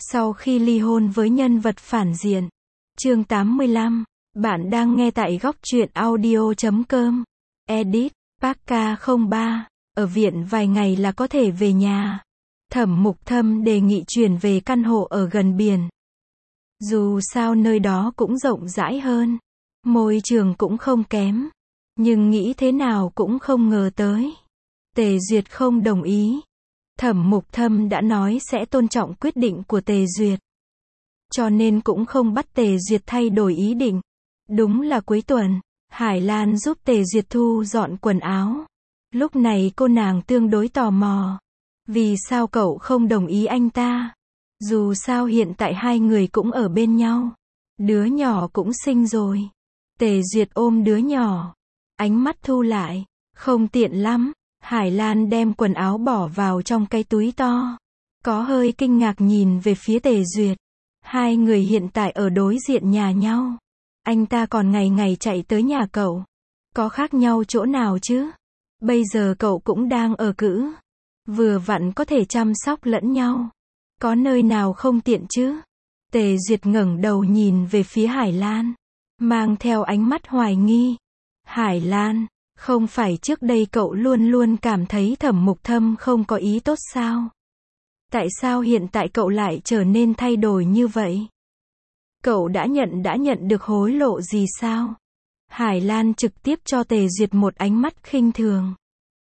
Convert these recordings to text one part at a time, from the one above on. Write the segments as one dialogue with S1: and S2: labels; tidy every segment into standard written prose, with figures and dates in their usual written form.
S1: Sau khi ly hôn với nhân vật phản diện. Chương 85. Bạn đang nghe tại góc truyện audio.com. Edit. Parka 03. Ở viện vài ngày là có thể về nhà. Thẩm Mục Thâm đề nghị chuyển về căn hộ ở gần biển. Dù sao nơi đó cũng rộng rãi hơn. Môi trường cũng không kém. Nhưng nghĩ thế nào cũng không ngờ tới. Tề Duyệt không đồng ý. Thẩm Mục Thâm đã nói sẽ tôn trọng quyết định của Tề Duyệt. Cho nên cũng không bắt Tề Duyệt thay đổi ý định. Đúng là cuối tuần, Hải Lan giúp Tề Duyệt thu dọn quần áo. Lúc này cô nàng tương đối tò mò. Vì sao cậu không đồng ý anh ta? Dù sao hiện tại hai người cũng ở bên nhau. Đứa nhỏ cũng sinh rồi. Tề Duyệt ôm đứa nhỏ. Ánh mắt thu lại. Không tiện lắm. Hải Lan đem quần áo bỏ vào trong cái túi to. Có hơi kinh ngạc nhìn về phía Tề Duyệt. Hai người hiện tại ở đối diện nhà nhau. Anh ta còn ngày ngày chạy tới nhà cậu. Có khác nhau chỗ nào chứ? Bây giờ cậu cũng đang ở cữ. Vừa vặn có thể chăm sóc lẫn nhau. Có nơi nào không tiện chứ? Tề Duyệt ngẩng đầu nhìn về phía Hải Lan. Mang theo ánh mắt hoài nghi. Hải Lan, không phải trước đây cậu luôn luôn cảm thấy Thẩm Mục Thâm không có ý tốt sao? Tại sao hiện tại cậu lại trở nên thay đổi như vậy? Cậu đã nhận được hối lộ gì sao? Hải Lan trực tiếp cho Tề Duyệt một ánh mắt khinh thường.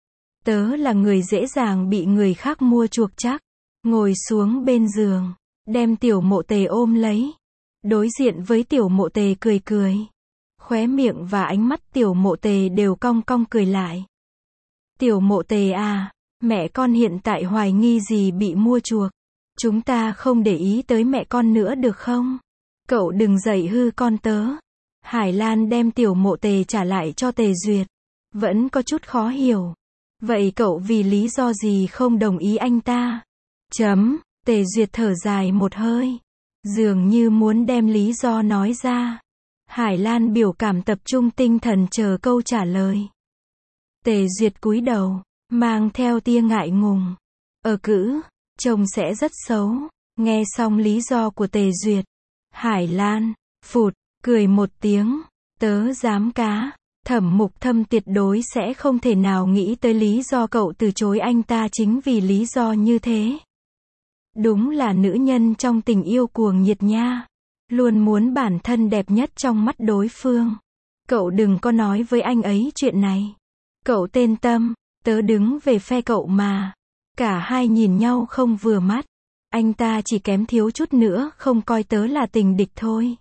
S1: Tớ là người dễ dàng bị người khác mua chuộc chắc. Ngồi xuống bên giường, đem Tiểu Mộ Tề ôm lấy. Đối diện với Tiểu Mộ Tề cười cười. Khóe miệng và ánh mắt Tiểu Mộ Tề đều cong cong cười lại. Tiểu Mộ Tề à, mẹ con hiện tại hoài nghi gì bị mua chuộc. Chúng ta không để ý tới mẹ con nữa được không? Cậu đừng dạy hư con tớ. Hải Lan đem Tiểu Mộ Tề trả lại cho Tề Duyệt. Vẫn có chút khó hiểu. Vậy cậu vì lý do gì không đồng ý anh ta? Tề Duyệt thở dài một hơi. Dường như muốn đem lý do nói ra. Hải Lan biểu cảm tập trung tinh thần chờ câu trả lời. Tề Duyệt cúi đầu, mang theo tia ngại ngùng. Ở cữ, trông sẽ rất xấu. Nghe xong lý do của Tề Duyệt. Hải Lan, phụt, cười một tiếng. Tớ dám cá. Thẩm Mục Thâm tuyệt đối sẽ không thể nào nghĩ tới lý do cậu từ chối anh ta chính vì lý do như thế. Đúng là nữ nhân trong tình yêu cuồng nhiệt nha. Luôn muốn bản thân đẹp nhất trong mắt đối phương. Cậu đừng có nói với anh ấy chuyện này. Cậu tên Tâm, tớ đứng về phe cậu mà. Cả hai nhìn nhau không vừa mắt. Anh ta chỉ kém thiếu chút nữa không coi tớ là tình địch thôi.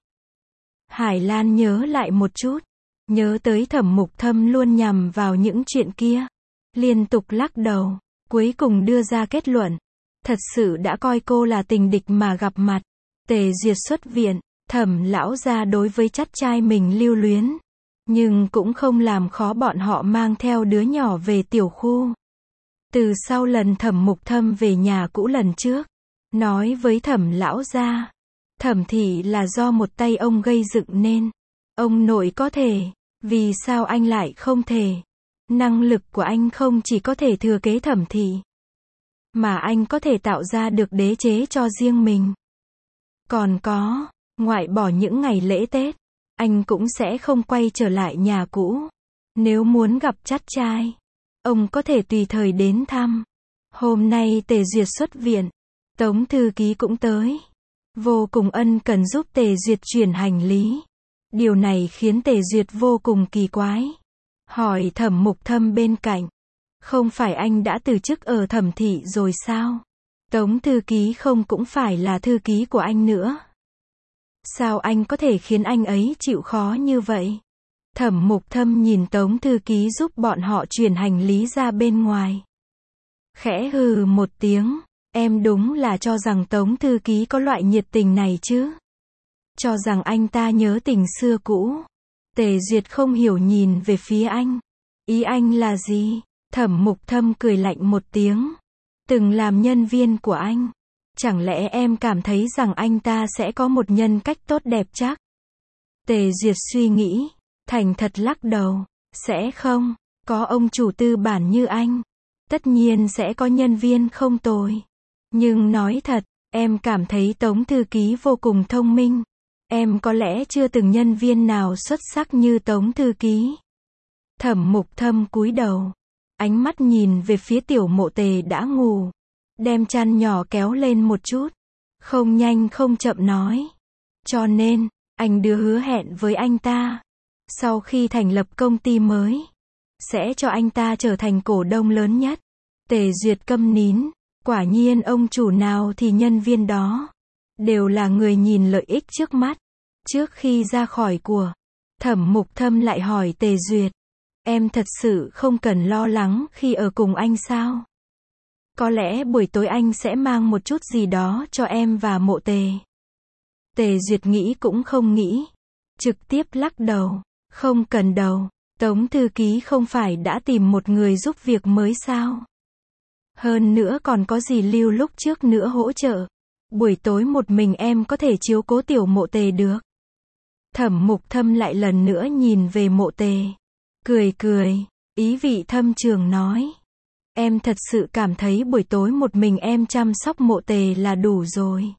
S1: Hải Lan nhớ lại một chút. Nhớ tới Thẩm Mục Thâm luôn nhằm vào những chuyện kia. Liên tục lắc đầu. Cuối cùng đưa ra kết luận. Thật sự đã coi cô là tình địch mà gặp mặt. Tề Duyệt xuất viện. Thẩm lão gia đối với chắt trai mình lưu luyến. Nhưng cũng không làm khó bọn họ mang theo đứa nhỏ về tiểu khu. Từ sau lần Thẩm Mục Thâm về nhà cũ lần trước. Nói với Thẩm lão gia. Thẩm thị là do một tay ông gây dựng nên. Ông nội có thể. Vì sao anh lại không thể? Năng lực của anh không chỉ có thể thừa kế Thẩm thị. Mà anh có thể tạo ra được đế chế cho riêng mình. Còn có, ngoại bỏ những ngày lễ Tết, anh cũng sẽ không quay trở lại nhà cũ. Nếu muốn gặp chắt trai, ông có thể tùy thời đến thăm. Hôm nay Tề Duyệt xuất viện, Tống thư ký cũng tới. Vô cùng ân cần giúp Tề Duyệt chuyển hành lý. Điều này khiến Tề Duyệt vô cùng kỳ quái. Hỏi Thẩm Mục Thâm bên cạnh. Không phải anh đã từ chức ở Thẩm thị rồi sao? Tống thư ký không cũng phải là thư ký của anh nữa. Sao anh có thể khiến anh ấy chịu khó như vậy? Thẩm Mục Thâm nhìn Tống thư ký giúp bọn họ chuyển hành lý ra bên ngoài. Khẽ hừ một tiếng. Em đúng là cho rằng Tống thư ký có loại nhiệt tình này chứ? Cho rằng anh ta nhớ tình xưa cũ. Tề Duyệt không hiểu nhìn về phía anh. Ý anh là gì? Thẩm Mục Thâm cười lạnh một tiếng. Từng làm nhân viên của anh. Chẳng lẽ em cảm thấy rằng anh ta sẽ có một nhân cách tốt đẹp chắc? Tề Duyệt suy nghĩ. Thành thật lắc đầu. Sẽ không. Có ông chủ tư bản như anh. Tất nhiên sẽ có nhân viên không tồi. Nhưng nói thật, Em cảm thấy Tống thư ký vô cùng thông minh. Em có lẽ chưa từng nhân viên nào xuất sắc như Tống thư ký. Thẩm Mục Thâm cúi đầu, ánh mắt nhìn về phía Tiểu Mộ Tề đã ngủ, đem chăn nhỏ kéo lên một chút, không nhanh không chậm nói. Cho nên, anh đưa hứa hẹn với anh ta. Sau khi thành lập công ty mới, sẽ cho anh ta trở thành cổ đông lớn nhất. Tề Duyệt câm nín, quả nhiên ông chủ nào thì nhân viên đó. Đều là người nhìn lợi ích trước mắt. Trước khi ra khỏi của, Thẩm Mục Thâm lại hỏi Tề Duyệt. Em thật sự không cần lo lắng khi ở cùng anh sao? Có lẽ buổi tối anh sẽ mang một chút gì đó cho em và Mộ Tề. Tề Duyệt nghĩ cũng không nghĩ, trực tiếp lắc đầu. Không cần đâu, Tống thư ký không phải đã tìm một người giúp việc mới sao? Hơn nữa còn có gì Lưu lúc trước nữa hỗ trợ. Buổi tối một mình em có thể chiếu cố Tiểu Mộ Tề được. Thẩm Mục Thâm lại lần nữa nhìn về Mộ Tề. Cười cười, ý vị thâm trường nói. Em thật sự cảm thấy buổi tối một mình em chăm sóc Mộ Tề là đủ rồi.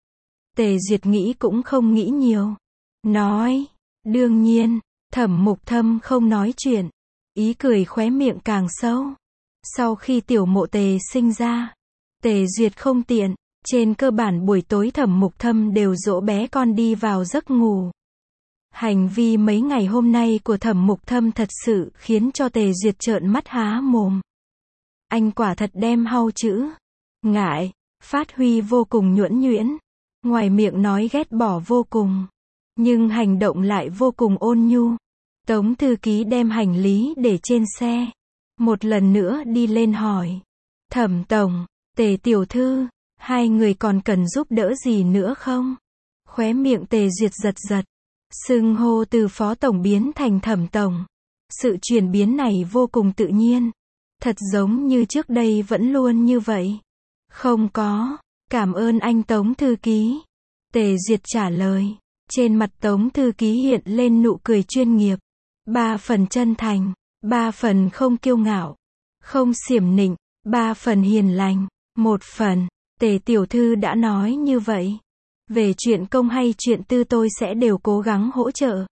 S1: Tề Duyệt nghĩ cũng không nghĩ nhiều. Nói, đương nhiên. Thẩm Mục Thâm không nói chuyện. Ý cười khóe miệng càng sâu. Sau khi Tiểu Mộ Tề sinh ra, Tề Duyệt không tiện. Trên cơ bản buổi tối Thẩm Mục Thâm đều dỗ bé con đi vào giấc ngủ. Hành vi mấy ngày hôm nay của Thẩm Mục Thâm thật sự khiến cho Tề Duyệt trợn mắt há mồm. Anh quả thật đem hau chữ ngại phát huy vô cùng nhuần nhuyễn. Ngoài miệng nói ghét bỏ vô cùng, nhưng hành động lại vô cùng ôn nhu. Tống thư ký đem hành lý để trên xe. Một lần nữa đi lên hỏi. Thẩm tổng, Tề tiểu thư, hai người còn cần giúp đỡ gì nữa không? Khóe miệng Tề Duyệt giật giật. Xưng hô từ phó tổng biến thành Thẩm tổng. Sự chuyển biến này vô cùng tự nhiên. Thật giống như trước đây vẫn luôn như vậy. Không có, cảm ơn anh Tống thư ký. Tề Duyệt trả lời. Trên mặt Tống thư ký hiện lên nụ cười chuyên nghiệp. 3 phần chân thành, 3 phần không kiêu ngạo, không xiểm nịnh, 3 phần hiền lành, 1 phần, Tề tiểu thư đã nói như vậy. Về chuyện công hay chuyện tư tôi sẽ đều cố gắng hỗ trợ.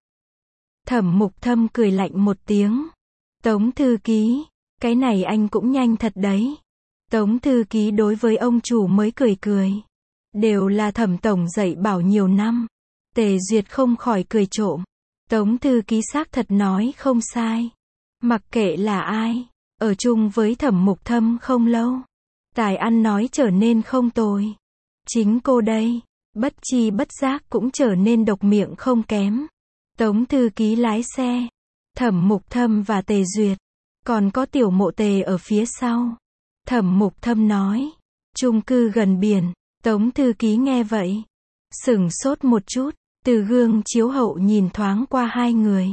S1: Thẩm Mục Thâm cười lạnh một tiếng. Tống thư ký, cái này anh cũng nhanh thật đấy. Tống thư ký đối với ông chủ mới cười cười. Đều là Thẩm tổng dạy bảo nhiều năm. Tề Duyệt không khỏi cười trộm. Tống thư ký xác thật nói không sai. Mặc kệ là ai, ở chung với Thẩm Mục Thâm không lâu, tài ăn nói trở nên không tồi. Chính cô đây, bất chi bất giác cũng trở nên độc miệng không kém. Tống thư ký lái xe, Thẩm Mục Thâm và Tề Duyệt, còn có Tiểu Mộ Tề ở phía sau. Thẩm Mục Thâm nói, chung cư gần biển. Tống thư ký nghe vậy, sửng sốt một chút, từ gương chiếu hậu nhìn thoáng qua hai người.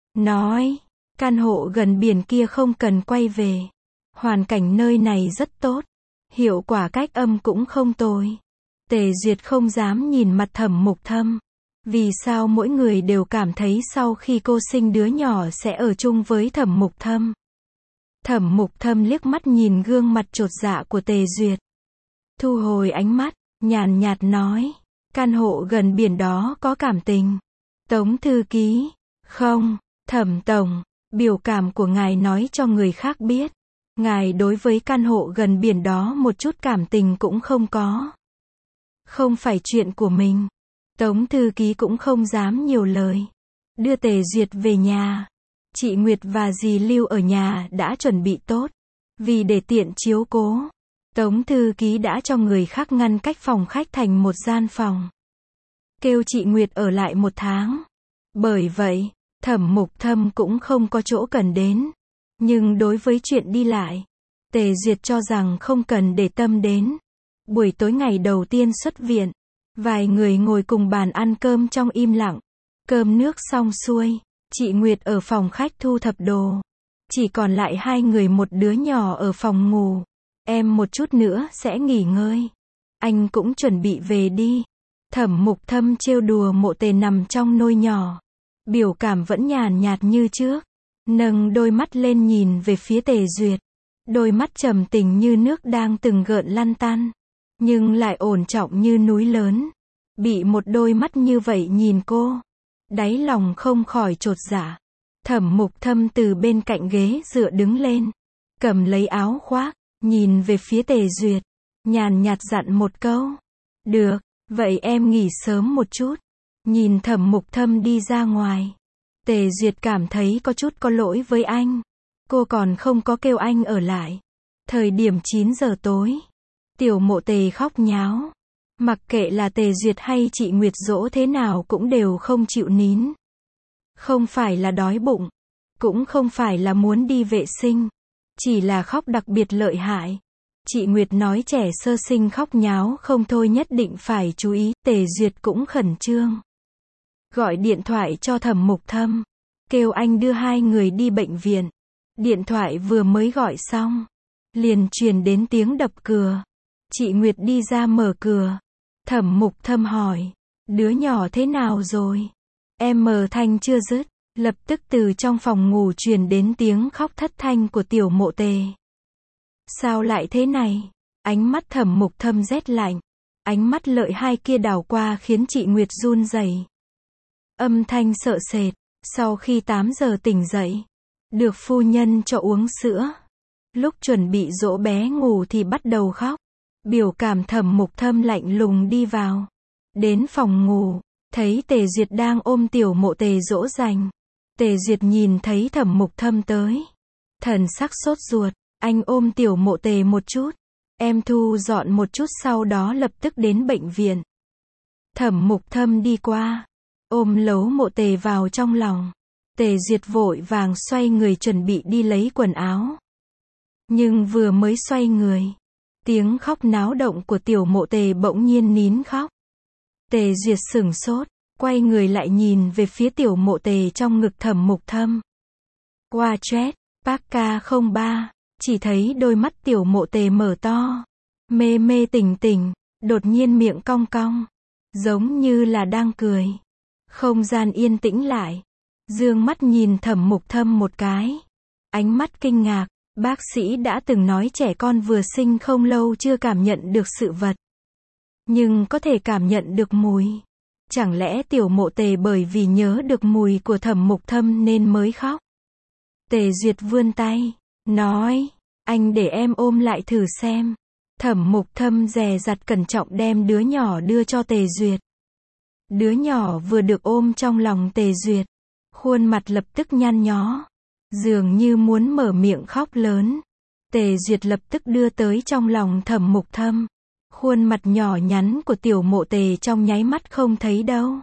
S1: Nói, căn hộ gần biển kia không cần quay về. Hoàn cảnh nơi này rất tốt. Hiệu quả cách âm cũng không tồi. Tề Duyệt không dám nhìn mặt Thẩm Mục Thâm. Vì sao mỗi người đều cảm thấy sau khi cô sinh đứa nhỏ sẽ ở chung với Thẩm Mục Thâm? Thẩm Mục Thâm liếc mắt nhìn gương mặt chột dạ của Tề Duyệt. Thu hồi ánh mắt, nhàn nhạt nói. Căn hộ gần biển đó có cảm tình. Tống thư ký. Không, Thẩm tổng, biểu cảm của ngài nói cho người khác biết. Ngài đối với căn hộ gần biển đó một chút cảm tình cũng không có. Không phải chuyện của mình. Tống thư ký cũng không dám nhiều lời. Đưa Tề Duyệt về nhà. Chị Nguyệt và dì Lưu ở nhà đã chuẩn bị tốt. Vì để tiện chiếu cố, Tống thư ký đã cho người khác ngăn cách phòng khách thành một gian phòng. Kêu chị Nguyệt ở lại 1 tháng. Bởi vậy, Thẩm Mục Thâm cũng không có chỗ cần đến. Nhưng đối với chuyện đi lại, Tề Duyệt cho rằng không cần để tâm đến. Buổi tối ngày đầu tiên xuất viện, vài người ngồi cùng bàn ăn cơm trong im lặng. Cơm nước xong xuôi, chị Nguyệt ở phòng khách thu thập đồ. Chỉ còn lại 2 người một đứa nhỏ ở phòng ngủ. Em một chút nữa sẽ nghỉ ngơi. Anh cũng chuẩn bị về đi. Thẩm Mục Thâm trêu đùa Mộ Tề nằm trong nôi nhỏ. Biểu cảm vẫn nhàn nhạt như trước. Nâng đôi mắt lên nhìn về phía Tề Duyệt. Đôi mắt trầm tình như nước đang từng gợn lăn tăn. nhưng lại ổn trọng như núi lớn. Bị một đôi mắt như vậy nhìn cô, đáy lòng không khỏi chột dạ. Thẩm Mục Thâm từ bên cạnh ghế dựa đứng lên, cầm lấy áo khoác, nhìn về phía Tề Duyệt, nhàn nhạt dặn một câu. Được, vậy em nghỉ sớm một chút. Nhìn Thẩm Mục Thâm đi ra ngoài, Tề Duyệt cảm thấy có chút có lỗi với anh. Cô còn không có kêu anh ở lại. Thời điểm 9 giờ tối, Tiểu Mộ Tề khóc nháo. Mặc kệ là Tề Duyệt hay chị Nguyệt dỗ thế nào cũng đều không chịu nín. Không phải là đói bụng, cũng không phải là muốn đi vệ sinh, chỉ là khóc đặc biệt lợi hại. Chị Nguyệt nói trẻ sơ sinh khóc nháo không thôi nhất định phải chú ý. Tề Duyệt cũng khẩn trương, gọi điện thoại cho Thẩm Mục Thâm, kêu anh đưa hai người đi bệnh viện. Điện thoại vừa mới gọi xong, liền truyền đến tiếng đập cửa. Chị Nguyệt đi ra mở cửa. Thẩm Mục Thâm hỏi, đứa nhỏ thế nào rồi? Em mờ thanh chưa dứt, lập tức từ trong phòng ngủ truyền đến tiếng khóc thất thanh của Tiểu Mộ Tề. Sao lại thế này? Ánh mắt Thẩm Mục Thâm rét lạnh, ánh mắt lợi hai kia đảo qua khiến chị Nguyệt run rẩy. Âm thanh sợ sệt, sau khi 8 giờ tỉnh dậy, được phu nhân cho uống sữa. Lúc chuẩn bị dỗ bé ngủ thì bắt đầu khóc. Biểu cảm Thẩm Mục Thâm lạnh lùng đi vào. Đến phòng ngủ, thấy Tề Duyệt đang ôm Tiểu Mộ Tề dỗ dành. Tề Duyệt nhìn thấy Thẩm Mục Thâm tới, thần sắc sốt ruột. Anh ôm Tiểu Mộ Tề một chút, em thu dọn một chút sau đó lập tức đến bệnh viện. Thẩm Mục Thâm đi qua, ôm Lấu Mộ Tề vào trong lòng. Tề Duyệt vội vàng xoay người chuẩn bị đi lấy quần áo. Nhưng vừa mới xoay người, tiếng khóc náo động của Tiểu Mộ Tề bỗng nhiên nín khóc. Tề Duyệt sửng sốt, quay người lại nhìn về phía Tiểu Mộ Tề trong ngực Thẩm Mục Thâm. Qua chat, Parka 03, chỉ thấy đôi mắt Tiểu Mộ Tề mở to, mê mê tỉnh tỉnh, đột nhiên miệng cong cong, giống như là đang cười. Không gian yên tĩnh lại, dương mắt nhìn Thẩm Mục Thâm một cái, ánh mắt kinh ngạc. Bác sĩ đã từng nói trẻ con vừa sinh không lâu chưa cảm nhận được sự vật, nhưng có thể cảm nhận được mùi. Chẳng lẽ Tiểu Mộ Tề bởi vì nhớ được mùi của Thẩm Mục Thâm nên mới khóc? Tề Duyệt vươn tay, nói, anh để em ôm lại thử xem. Thẩm Mục Thâm dè dặt cẩn trọng đem đứa nhỏ đưa cho Tề Duyệt. Đứa nhỏ vừa được ôm trong lòng Tề Duyệt, khuôn mặt lập tức nhăn nhó, dường như muốn mở miệng khóc lớn. Tề Duyệt lập tức đưa tới trong lòng Thẩm Mục Thâm. Khuôn mặt nhỏ nhắn của Tiểu Mộ Tề trong nháy mắt không thấy đâu.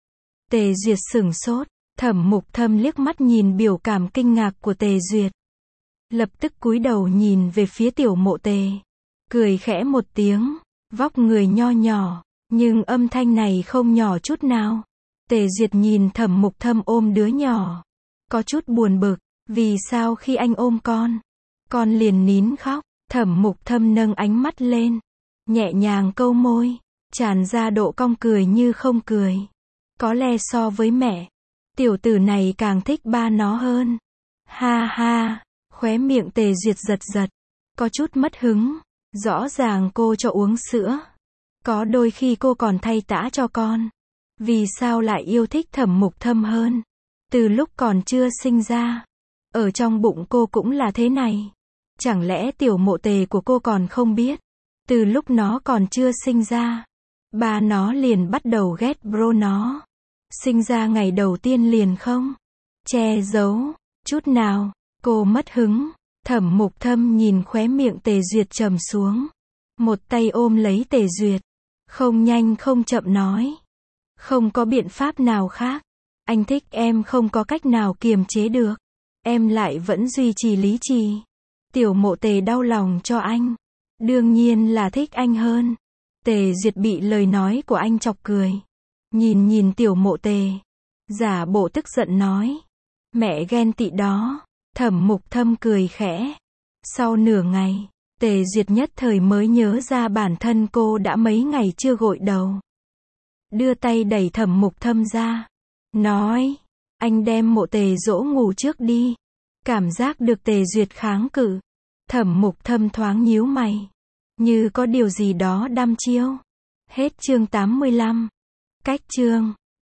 S1: Tề Duyệt sửng sốt, Thẩm Mục Thâm liếc mắt nhìn biểu cảm kinh ngạc của Tề Duyệt. Lập tức cúi đầu nhìn về phía Tiểu Mộ Tề, cười khẽ một tiếng, vóc người nho nhỏ, nhưng âm thanh này không nhỏ chút nào. Tề Duyệt nhìn Thẩm Mục Thâm ôm đứa nhỏ, có chút buồn bực, vì sao khi anh ôm con liền nín khóc. Thẩm Mục Thâm nâng ánh mắt lên, nhẹ nhàng câu môi, tràn ra độ cong cười như không cười. Có lẽ so với mẹ, tiểu tử này càng thích ba nó hơn. Ha ha, khóe miệng Tề Duyệt giật giật, có chút mất hứng. Rõ ràng cô cho uống sữa, có đôi khi cô còn thay tã cho con. Vì sao lại yêu thích Thẩm Mục Thâm hơn? Từ lúc còn chưa sinh ra, ở trong bụng cô cũng là thế này. Chẳng lẽ Tiểu Mộ Tề của cô còn không biết? Từ lúc nó còn chưa sinh ra, ba nó liền bắt đầu ghét bro nó. Sinh ra ngày đầu tiên liền không che giấu chút nào. Cô mất hứng. Thẩm Mục Thâm nhìn khóe miệng Tề Duyệt trầm xuống, một tay ôm lấy Tề Duyệt, không nhanh không chậm nói, không có biện pháp nào khác. Anh thích em không có cách nào kiềm chế được, em lại vẫn duy trì lý trí. Tiểu Mộ Tề đau lòng cho anh, đương nhiên là thích anh hơn. Tề Duyệt bị lời nói của anh chọc cười, nhìn Tiểu Mộ Tề, giả bộ tức giận nói, mẹ ghen tị đó. Thẩm Mục Thâm cười khẽ. Sau nửa ngày, Tề Duyệt nhất thời mới nhớ ra bản thân cô đã mấy ngày chưa gội đầu. Đưa tay đẩy Thẩm Mục Thâm ra, nói, anh đem Mộ Tề dỗ ngủ trước đi. Cảm giác được Tề Duyệt kháng cự, Thẩm Mục Thâm thoáng nhíu mày, Như có điều gì đó đăm chiêu. Hết chương 85. Cách chương